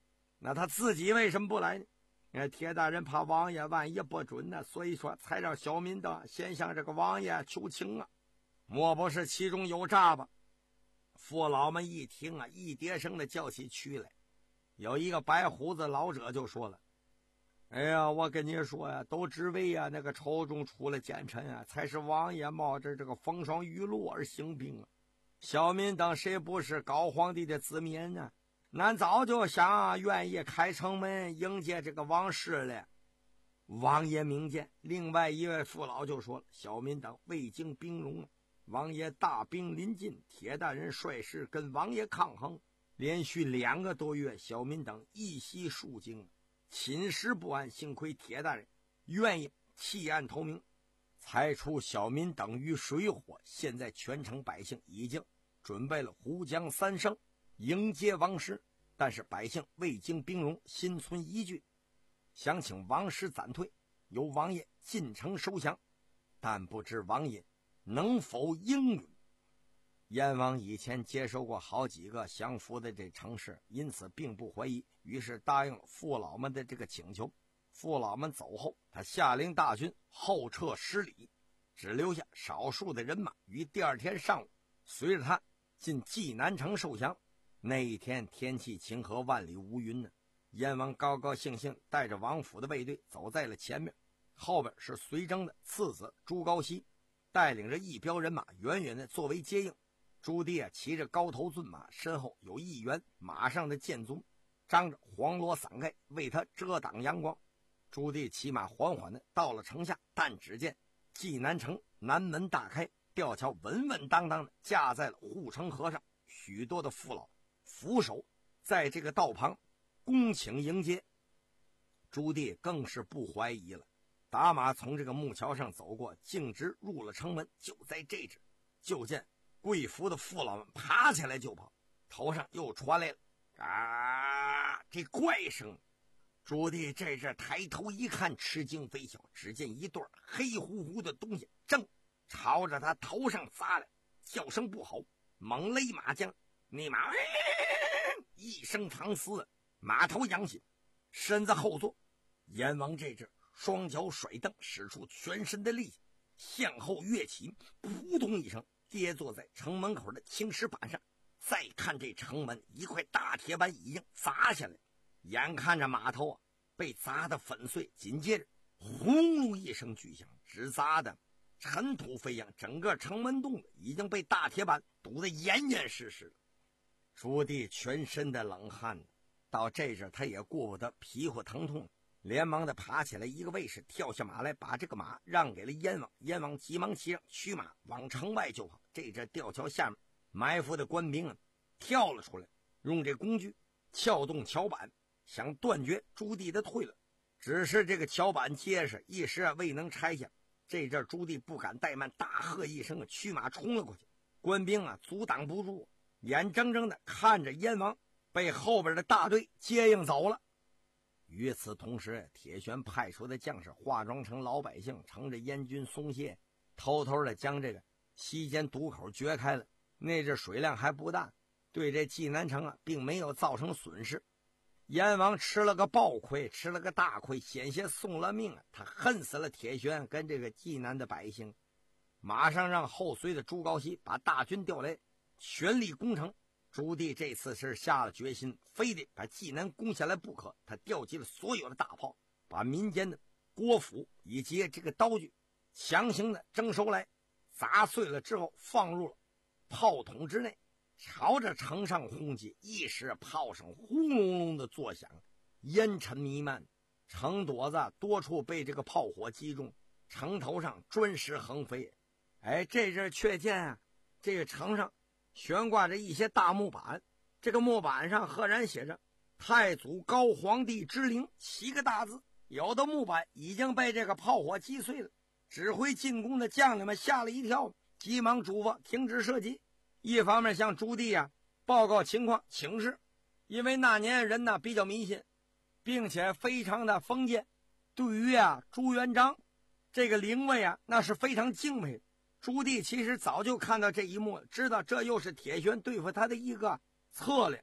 那他自己为什么不来呢？那铁大人怕王爷万一不准呢，所以说才让小民的先向这个王爷求情啊，莫不是其中有诈吧？父老们一听啊，一叠声的叫起屈来。有一个白胡子老者就说了：“哎呀，我跟你说呀，都只为啊那个朝中出了奸臣啊，才是王爷冒着这个风霜雨露而行兵啊。小民等谁不是高皇帝的子民呢？俺早就想愿意开城门迎接这个王室了。”王爷明鉴。另外一位父老就说了：“小民等未经兵戎，王爷大兵临近，铁大人率师跟王爷抗衡，连续两个多月，小民等一息数惊，寝食不安。幸亏铁大人愿意弃暗投明，才除小民等于水火。现在全城百姓已经准备了胡将三升迎接王师，但是百姓未经兵戎，心存疑惧，想请王师暂退，由王爷进城收降，但不知王爷能否应允。”燕王以前接受过好几个降服的这城市，因此并不怀疑，于是答应了父老们的这个请求。父老们走后，他下令大军后撤十里，只留下少数的人马于第二天上午随着他进济南城受降。那一天天气晴和，万里无云呢。燕王高高兴兴带着王府的卫队走在了前面，后边是随征的次子朱高煦，带领着一彪人马远远的作为接应。朱棣啊骑着高头骏马，身后有一员马上的剑宗，张着黄罗伞盖为他遮挡阳光。朱棣骑马缓缓的到了城下，但只见济南城南门大开，吊桥稳稳当当的架在了护城河上，许多的父老扶手在这个道旁恭请迎接。朱棣更是不怀疑了，打马从这个木桥上走过，径直入了城门。就在这时，就见贵服的父老们爬起来就跑，头上又传来了啊这怪声。朱棣这阵抬头一看，吃惊非小，只见一对黑乎乎的东西正朝着他头上砸来，叫声不好，猛勒马缰，那马一声长嘶，马头扬起，身子后坐。燕王这阵双脚甩蹬，使出全身的力气，向后跃起，扑通一声跌坐在城门口的青石板上。再看这城门，一块大铁板已经砸下来，眼看着马头啊被砸得粉碎，紧接着轰隆一声巨响，只砸的尘土飞扬，整个城门洞已经被大铁板堵得严严实实了。朱棣全身的冷汗，到这阵他也顾不得皮肤疼痛，连忙的爬起来，一个卫士跳下马来，把这个马让给了燕王。燕王急忙骑上驱马往城外就跑。这阵吊桥下面埋伏的官兵啊跳了出来，用这工具撬动桥板，想断绝朱棣的退路。只是这个桥板结实，一时啊未能拆下。这阵朱棣不敢怠慢，大喝一声，驱马冲了过去。官兵啊阻挡不住，眼睁睁的看着燕王被后边的大队接应走了。与此同时，铁旋派出的将士化妆成老百姓，乘着燕军松懈，偷偷的将这个西间堵口掘开了。那阵水量还不大，对这济南城啊并没有造成损失。燕王吃了个暴亏，吃了个大亏，险些送了命啊！他恨死了铁旋跟这个济南的百姓，马上让后随的朱高煦把大军调来，全力攻城。朱棣这次是下了决心，非得把济南攻下来不可。他调集了所有的大炮，把民间的国斧以及这个刀具强行的征收来，砸碎了之后放入了炮筒之内，朝着城上轰击。一时炮声轰隆隆的作响，烟尘弥漫，城垛子多处被这个炮火击中，城头上砖石横飞。哎，这阵却见啊，这个城上悬挂着一些大木板，这个木板上赫然写着太祖高皇帝之灵七个大字。有的木板已经被这个炮火击碎了，指挥进攻的将领们吓了一跳，急忙嘱咐停止射击，一方面向朱棣啊报告情况请示。因为那年人呢比较迷信，并且非常的封建，对于啊朱元璋这个灵位啊那是非常敬佩的。朱棣其实早就看到这一幕，知道这又是铁旋对付他的一个策略，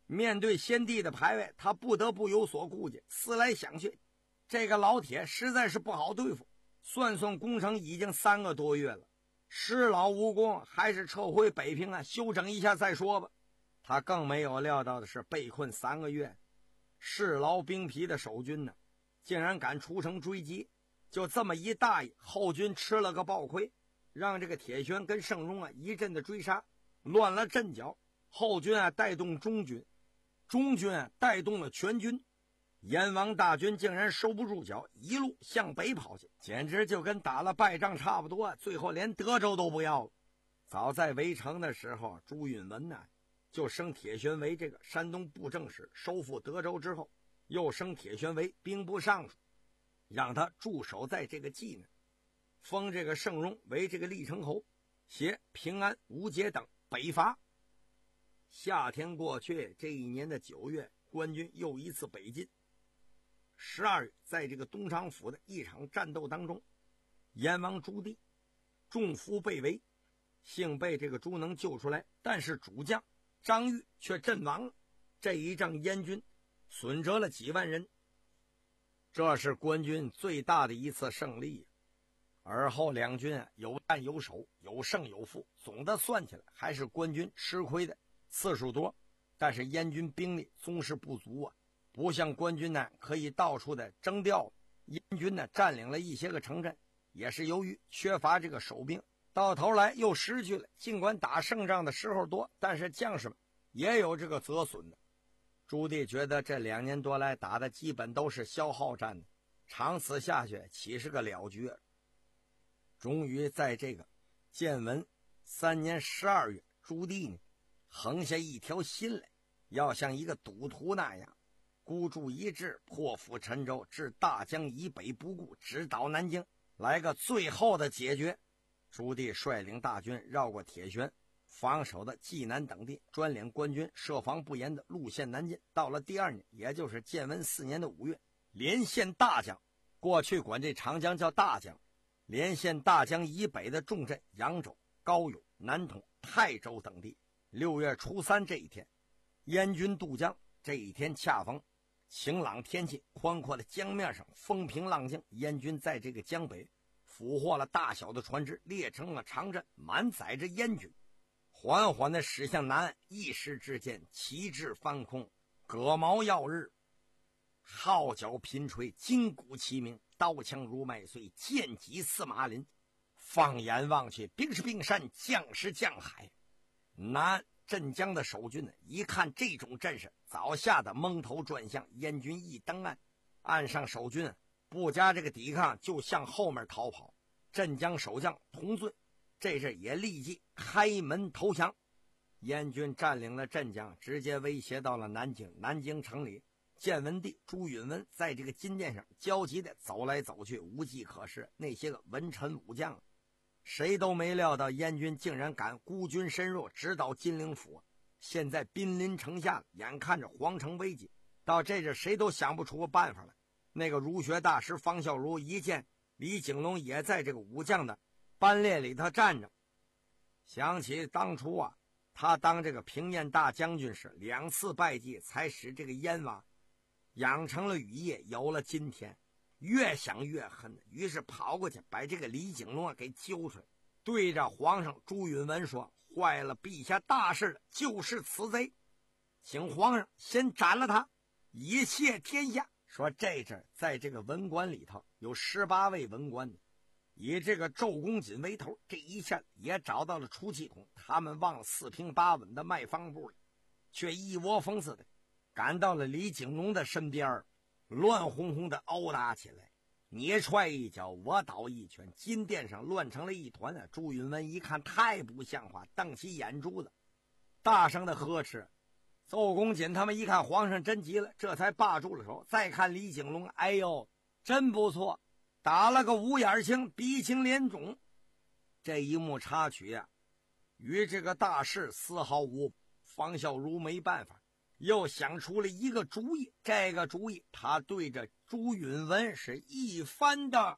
面对先帝的牌位，他不得不有所顾忌。思来想去，这个老铁实在是不好对付。算算工程已经三个多月了，时老无功，还是撤回北平啊，休整一下再说吧。他更没有料到的是，被困三个月，士劳兵疲的守军呢，竟然敢出城追击。就这么一大意，后军吃了个暴亏，让这个铁旋跟盛荣啊一阵的追杀，乱了阵脚。后军啊带动中军，中军啊带动了全军，燕王大军竟然收不住脚，一路向北跑去，简直就跟打了败仗差不多，最后连德州都不要了。早在围城的时候，朱允文呢就升铁旋为这个山东布政使，收复德州之后，又升铁旋为兵部尚书，让他驻守在这个济南，封这个盛荣为这个历城侯，携平安、吴节等北伐。夏天过去，这一年的九月，官军又一次北进。十二月，在这个东昌府的一场战斗当中，燕王朱棣中伏被围，幸被这个朱能救出来，但是主将张玉却阵亡了。这一仗燕军损折了几万人，这是官军最大的一次胜利。而后两军啊有战有守，有胜有负，总的算起来还是官军吃亏的次数多，但是燕军兵力总是不足啊，不像官军呢可以到处的征调。燕军呢占领了一些个城镇，也是由于缺乏这个守兵，到头来又失去了。尽管打胜仗的时候多，但是将士们也有这个折损的。朱棣觉得这两年多来打的基本都是消耗战的，长此下去岂是个了局。终于在这个建文三年十二月，朱棣呢横下一条心来，要像一个赌徒那样孤注一掷，破釜沉舟，至大江以北不顾，直捣南京，来个最后的解决。朱棣率领大军绕过铁旋，防守的济南等地，专领官军设防不严的路线南进。到了第二年，也就是建文四年的五月，连线大江，过去管这长江叫大江，连线大江以北的重镇扬州、高邮、南通、泰州等地。六月初三这一天，燕军渡江，这一天恰逢晴朗天气，宽阔的江面上风平浪静。燕军在这个江北俘获了大小的船只，列成了长阵，满载着燕军，缓缓地驶向南岸。一时之间，旗帜翻空，戈矛耀日，号角频吹，金鼓齐鸣，刀枪如麦穗，剑戟似马林。放眼望去，兵是兵山，将是将海。南镇江的守军呢，一看这种阵势，早吓得蒙头转向。燕军一登岸，岸上守军不加这个抵抗，就向后面逃跑。镇江守将童遵这时也立即开门投降。燕军占领了镇江，直接威胁到了南京。南京城里，建文帝朱允文在这个金殿上焦急地走来走去，无计可施。那些个文臣武将谁都没料到燕军竟然敢孤军深入，直捣金陵府。现在兵临城下，眼看着皇城危急，到这阵谁都想不出个办法来。那个儒学大师方孝孺一见李景龙也在这个武将的班列里头站着，想起当初啊，他当这个平燕大将军时，两次败绩才使这个燕王养成了羽翼，有了今天。越想越恨，于是跑过去把这个李景龙给揪出来，对着皇上朱允文说：坏了陛下大事的就是此贼，请皇上先斩了他，以谢天下。说这阵在这个文官里头有十八位文官，以这个周公瑾为头，这一下也找到了出气筒。他们往四平八稳的卖方部里，却一窝蜂似的赶到了李景龙的身边，乱哄哄的殴打起来，你踹一脚，我倒一拳，金殿上乱成了一团啊！朱允文一看太不像话，瞪起眼珠子，大声的呵斥。邹公瑾他们一看皇上真急了，这才罢住了手。再看李景龙，哎呦，真不错，打了个五眼青，鼻青脸肿。这一幕插曲啊，与这个大事丝毫无。方孝孺没办法，又想出了一个主意。这个主意，他对着朱允文是一番的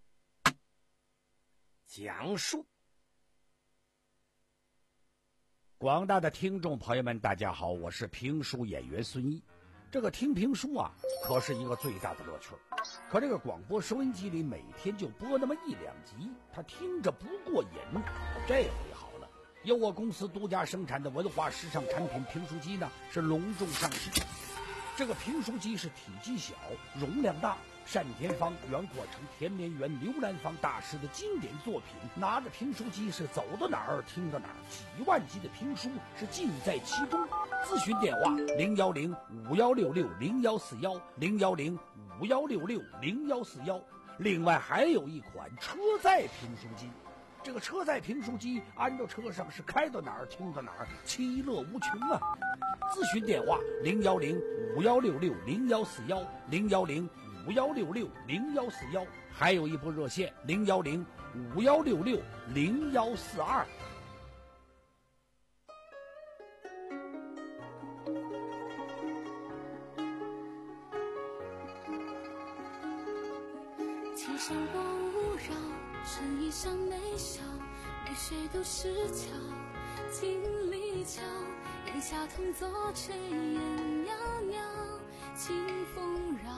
讲述。 广大的听众朋友们，大家好，我是评书演员孙一。这个听评书啊，可是一个最大的乐趣。可这个广播收音机里每天就播那么一两集，他听着不过瘾。这回好了，由我公司独家生产的文化时尚产品评书机呢，是隆重上市。这个评书机是体积小，容量大，单田芳、袁国成、田连元、刘兰芳大师的经典作品。拿着评书机是走到哪儿听到哪儿，几万集的评书是尽在其中。咨询电话零幺零五幺六六零幺四幺零幺零五幺六六零幺四幺。另外还有一款车载评书机。这个车载评书机安到车上是开到哪儿听到哪儿，其乐无穷啊！咨询电话零幺零五幺六六零幺四幺零幺零五幺六六零幺四幺，还有一部热线零幺零五幺六六零幺四二。 清香光雾绕，身衣上眉梢，绿水都是桥，金里桥，檐下同坐炊烟袅袅，清风绕。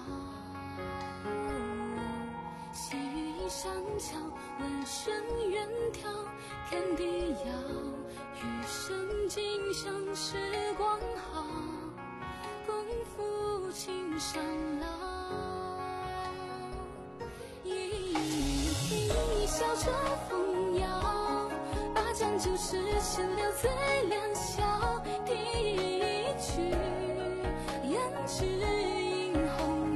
细雨一上桥，闻声远眺，天地遥，余生今生时光好，共赴情上老。一笑着风摇，八盏酒是闲聊最良宵。听一曲胭脂映红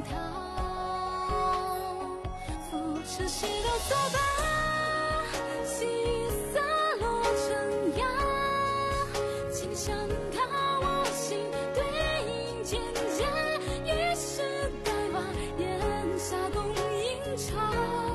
桃，扶持西楼作罢，细雨洒落成崖，清香靠我心对影渐渐，于是带瓦檐下共饮茶。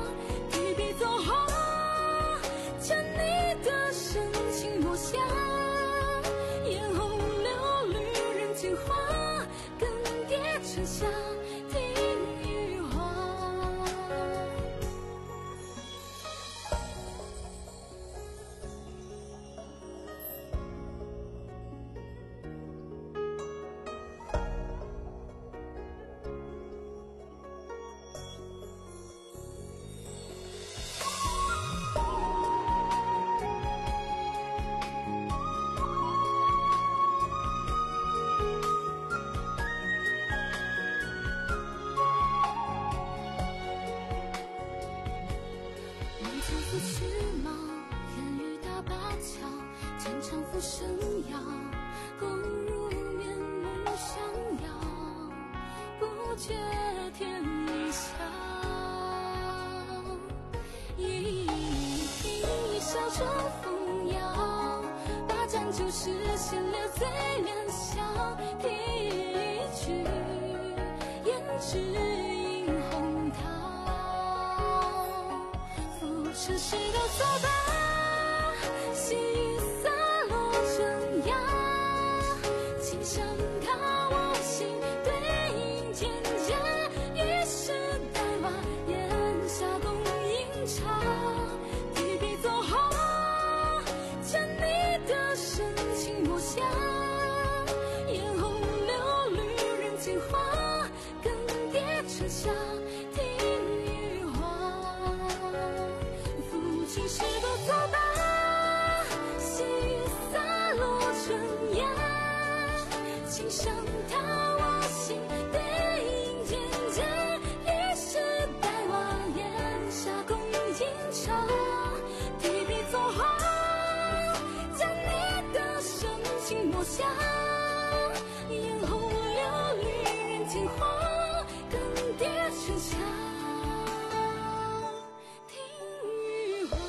生摇，共入眠梦相邀，不觉天已晓。一一笑着风摇，八盏酒是闲聊最良宵。听一曲胭脂映红桃，扶持西楼作罢。下眼红流绿人间花，更迭成夏。听雨花。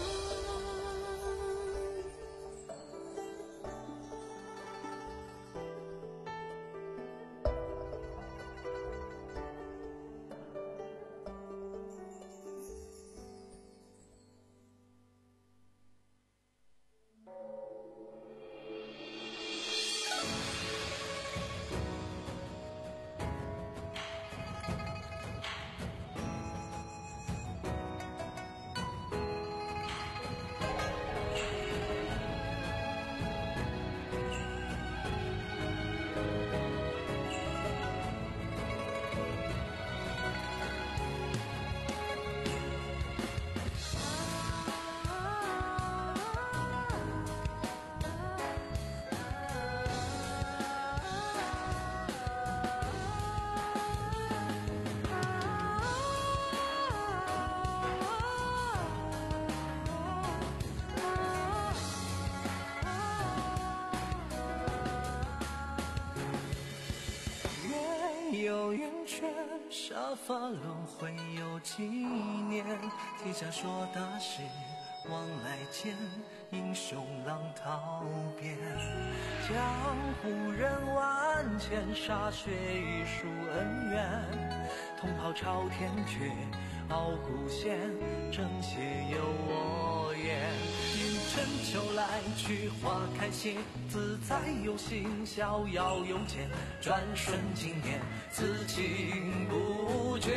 有圆缺，沙发轮回有几年，天下说大事往来间，英雄浪淘遍。江湖人万千，歃血一书恩怨，同袍朝天阙，傲骨弦，正邪由我言。迎春秋来去花开谢，自在有心，逍遥有间，转瞬经年，此情不绝。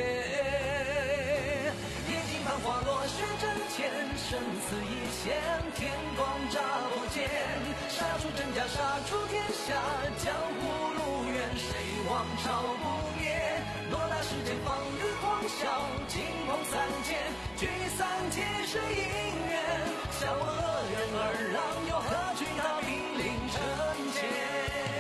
夜景繁华落雪阵前，生死一线，天光乍破间，杀出真假，杀出天下，江湖路远，谁王朝不灭？偌大世间，放日狂笑，惊鸿三千，聚散皆是因缘。笑我恶人二郎，又何惧他兵临城前？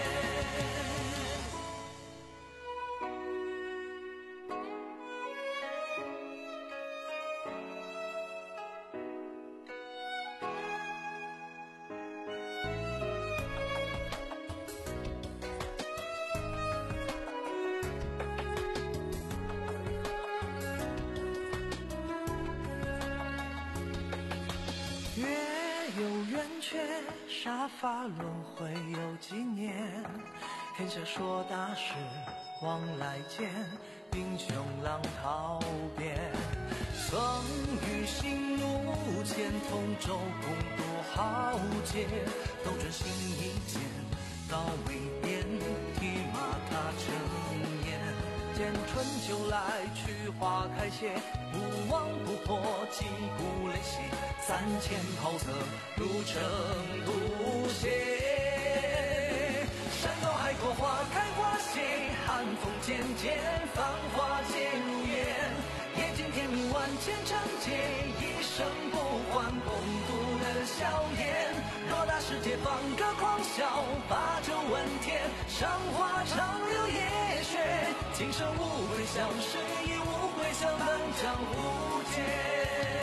沙发轮回有几年，天下说大事往来间，英雄浪淘遍。风雨行路前，同舟共渡豪杰，斗转星移间，到未变，提马踏成烟。见春秋来去花开谢，不忘不破，击鼓擂血，三千袍色如尘不歇。山高海阔花开花谢，寒风渐渐，繁华皆如烟。夜尽天明万千长街，一生不换共度的硝烟。偌大世界放歌狂笑，把酒问天，赏花长流夜雪。今生无悔相识，亦无悔相伴江湖间。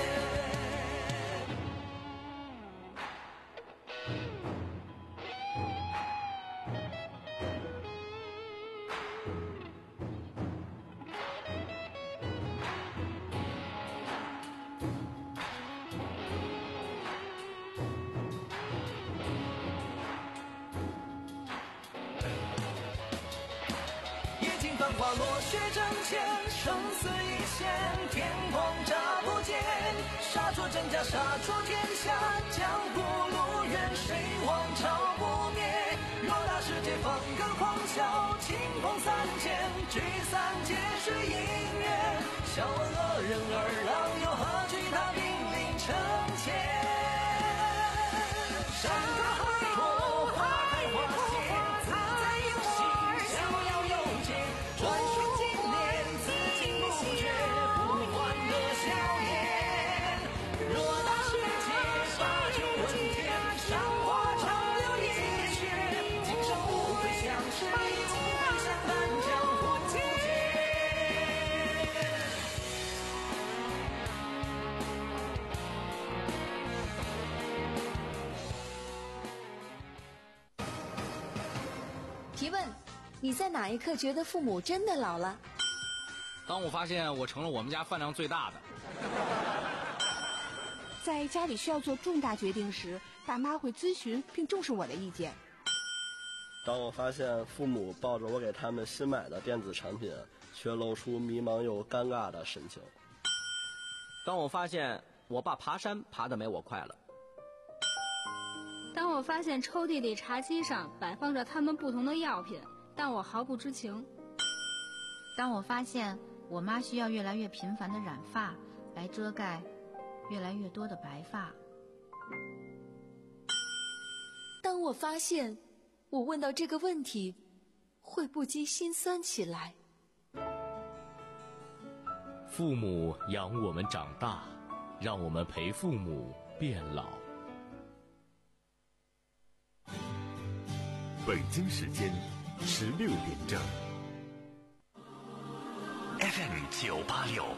花落雪阵前，生死一线，天光乍不见，杀出真假，杀出天下，江湖路远，谁王朝不灭？偌大世界放歌狂笑，清风三千，聚散皆是因缘。笑问恶人二郎，又何惧他兵临城前？山高海阔，花开花谢，自在有心，逍遥有间，转瞬经年，此情不绝，不换的硝烟。偌大世界，把酒问天，赏花长流夜雪。今生无悔相识，亦无悔相伴江湖间。 提问：你在哪一刻觉得父母真的老了？ 当我发现我成了我们家饭量最大的。 在家里需要做重大决定时，爸妈会咨询并重视我的意见。 当我发现父母抱着我给他们新买的电子产品，却露出迷茫又尴尬的神情。 当我发现我爸爬山爬得没我快了。 当我发现抽屉里茶几上摆放着他们不同的药品，但我毫不知情。 当我发现我妈需要越来越频繁的染发，来遮盖越来越多的白发。 当我发现我问到这个问题会不禁心酸起来。 父母养我们长大，让我们陪父母变老。北京时间十六点整。 F M 九八六